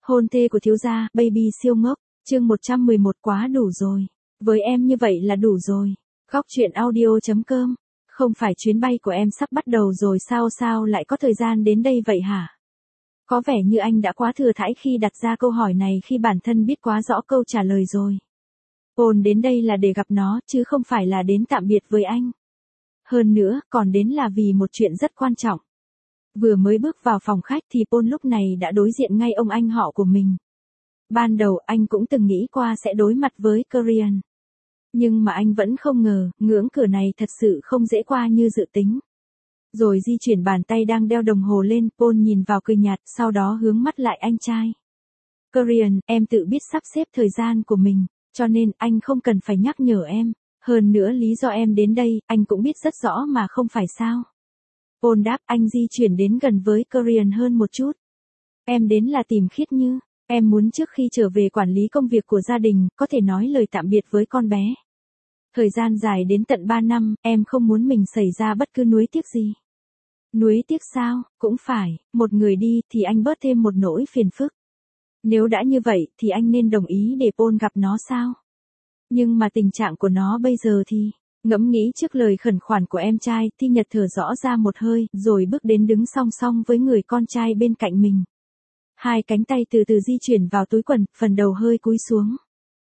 Hôn thê của thiếu gia, baby siêu ngốc, chương 111 quá đủ rồi. Với em như vậy là đủ rồi. Góc truyện audio.com. Không phải chuyến bay của em sắp bắt đầu rồi sao lại có thời gian đến đây vậy hả? Có vẻ như anh đã quá thừa thãi khi đặt ra câu hỏi này khi bản thân biết quá rõ câu trả lời rồi. Paul đến đây là để gặp nó chứ không phải là đến tạm biệt với anh. Hơn nữa, còn đến là vì một chuyện rất quan trọng. Vừa mới bước vào phòng khách thì Paul lúc này đã đối diện ngay ông anh họ của mình. Ban đầu anh cũng từng nghĩ qua sẽ đối mặt với Korean. Nhưng mà anh vẫn không ngờ, ngưỡng cửa này thật sự không dễ qua như dự tính. Rồi di chuyển bàn tay đang đeo đồng hồ lên, Paul nhìn vào cười nhạt, sau đó hướng mắt lại anh trai. Korean, em tự biết sắp xếp thời gian của mình, cho nên anh không cần phải nhắc nhở em. Hơn nữa lý do em đến đây, anh cũng biết rất rõ mà không phải sao. Paul đáp, anh di chuyển đến gần với Korean hơn một chút. Em đến là tìm Khiết Như. Em muốn trước khi trở về quản lý công việc của gia đình, có thể nói lời tạm biệt với con bé. Thời gian dài đến tận 3 năm, em không muốn mình xảy ra bất cứ nuối tiếc gì. Nuối tiếc sao, cũng phải, một người đi thì anh bớt thêm một nỗi phiền phức. Nếu đã như vậy thì anh nên đồng ý để Paul gặp nó sao? Nhưng mà tình trạng của nó bây giờ thì... Ngẫm nghĩ trước lời khẩn khoản của em trai, Thi Nhật thở rõ ra một hơi, rồi bước đến đứng song song với người con trai bên cạnh mình. Hai cánh tay từ từ di chuyển vào túi quần, phần đầu hơi cúi xuống.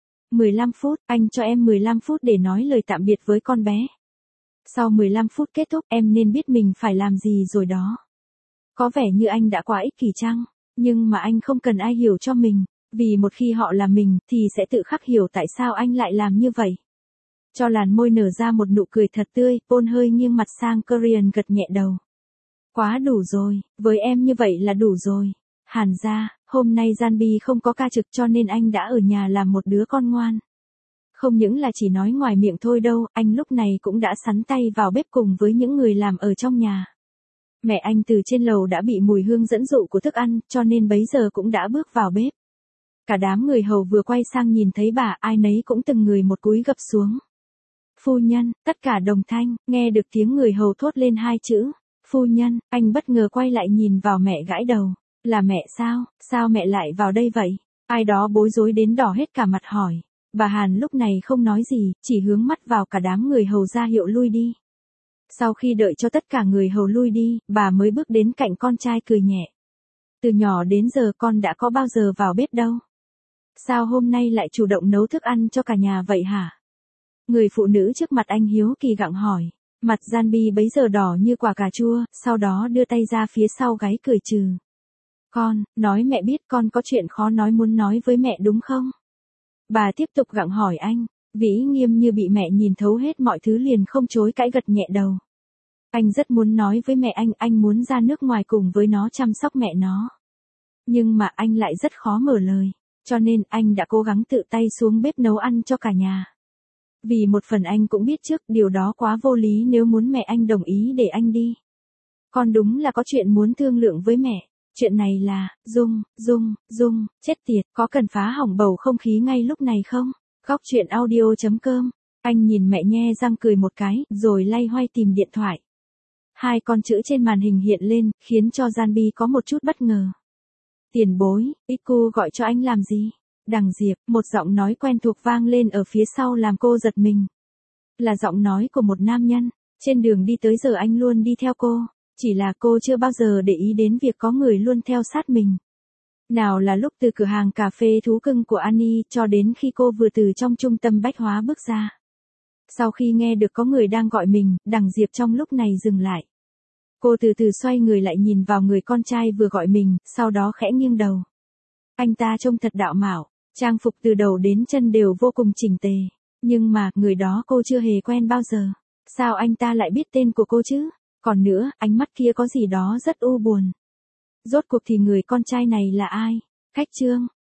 15 phút, anh cho em 15 phút để nói lời tạm biệt với con bé. Sau 15 phút kết thúc, em nên biết mình phải làm gì rồi đó. Có vẻ như anh đã quá ích kỷ chăng? Nhưng mà anh không cần ai hiểu cho mình, vì một khi họ là mình, thì sẽ tự khắc hiểu tại sao anh lại làm như vậy. Cho làn môi nở ra một nụ cười thật tươi, Paul hơi nghiêng mặt sang Korean gật nhẹ đầu. Quá đủ rồi, với em như vậy là đủ rồi. Hàn gia, hôm nay Janbi không có ca trực cho nên anh đã ở nhà làm một đứa con ngoan. Không những là chỉ nói ngoài miệng thôi đâu, anh lúc này cũng đã sắn tay vào bếp cùng với những người làm ở trong nhà. Mẹ anh từ trên lầu đã bị mùi hương dẫn dụ của thức ăn, cho nên bấy giờ cũng đã bước vào bếp. Cả đám người hầu vừa quay sang nhìn thấy bà, ai nấy cũng từng người một cúi gập xuống. Phu nhân, tất cả đồng thanh, nghe được tiếng người hầu thốt lên hai chữ. Phu nhân, anh bất ngờ quay lại nhìn vào mẹ gãi đầu. Là mẹ sao, sao mẹ lại vào đây vậy? Ai đó bối rối đến đỏ hết cả mặt hỏi. Bà Hàn lúc này không nói gì, chỉ hướng mắt vào cả đám người hầu ra hiệu lui đi. Sau khi đợi cho tất cả người hầu lui đi, bà mới bước đến cạnh con trai cười nhẹ. Từ nhỏ đến giờ con đã có bao giờ vào bếp đâu. Sao hôm nay lại chủ động nấu thức ăn cho cả nhà vậy hả? Người phụ nữ trước mặt anh hiếu kỳ gặng hỏi. Mặt Janbi bấy giờ đỏ như quả cà chua, sau đó đưa tay ra phía sau gáy cười trừ. Con, nói mẹ biết con có chuyện khó nói muốn nói với mẹ đúng không? Bà tiếp tục gặng hỏi anh, Vĩ Nghiêm như bị mẹ nhìn thấu hết mọi thứ liền không chối cãi gật nhẹ đầu. Anh rất muốn nói với mẹ anh muốn ra nước ngoài cùng với nó chăm sóc mẹ nó. Nhưng mà anh lại rất khó mở lời, cho nên anh đã cố gắng tự tay xuống bếp nấu ăn cho cả nhà. Vì một phần anh cũng biết trước điều đó quá vô lý nếu muốn mẹ anh đồng ý để anh đi. Con đúng là có chuyện muốn thương lượng với mẹ. Chuyện này là, Dung, chết tiệt, có cần phá hỏng bầu không khí ngay lúc này không? Góc truyện audio.com. Anh nhìn mẹ nhe răng cười một cái, rồi loay hoay tìm điện thoại. Hai con chữ trên màn hình hiện lên, khiến cho Janbi có một chút bất ngờ. Tiền bối, Iku gọi cho anh làm gì? Đằng Diệp, một giọng nói quen thuộc vang lên ở phía sau làm cô giật mình. Là giọng nói của một nam nhân. Trên đường đi tới giờ anh luôn đi theo cô. Chỉ là cô chưa bao giờ để ý đến việc có người luôn theo sát mình. Nào là lúc từ cửa hàng cà phê thú cưng của Annie cho đến khi cô vừa từ trong trung tâm bách hóa bước ra. Sau khi nghe được có người đang gọi mình, Đằng Diệp trong lúc này dừng lại. Cô từ từ xoay người lại nhìn vào người con trai vừa gọi mình, sau đó khẽ nghiêng đầu. Anh ta trông thật đạo mạo, trang phục từ đầu đến chân đều vô cùng chỉnh tề. Nhưng mà, người đó cô chưa hề quen bao giờ. Sao anh ta lại biết tên của cô chứ? Còn nữa, ánh mắt kia có gì đó rất u buồn. Rốt cuộc thì người con trai này là ai? Khách Trương,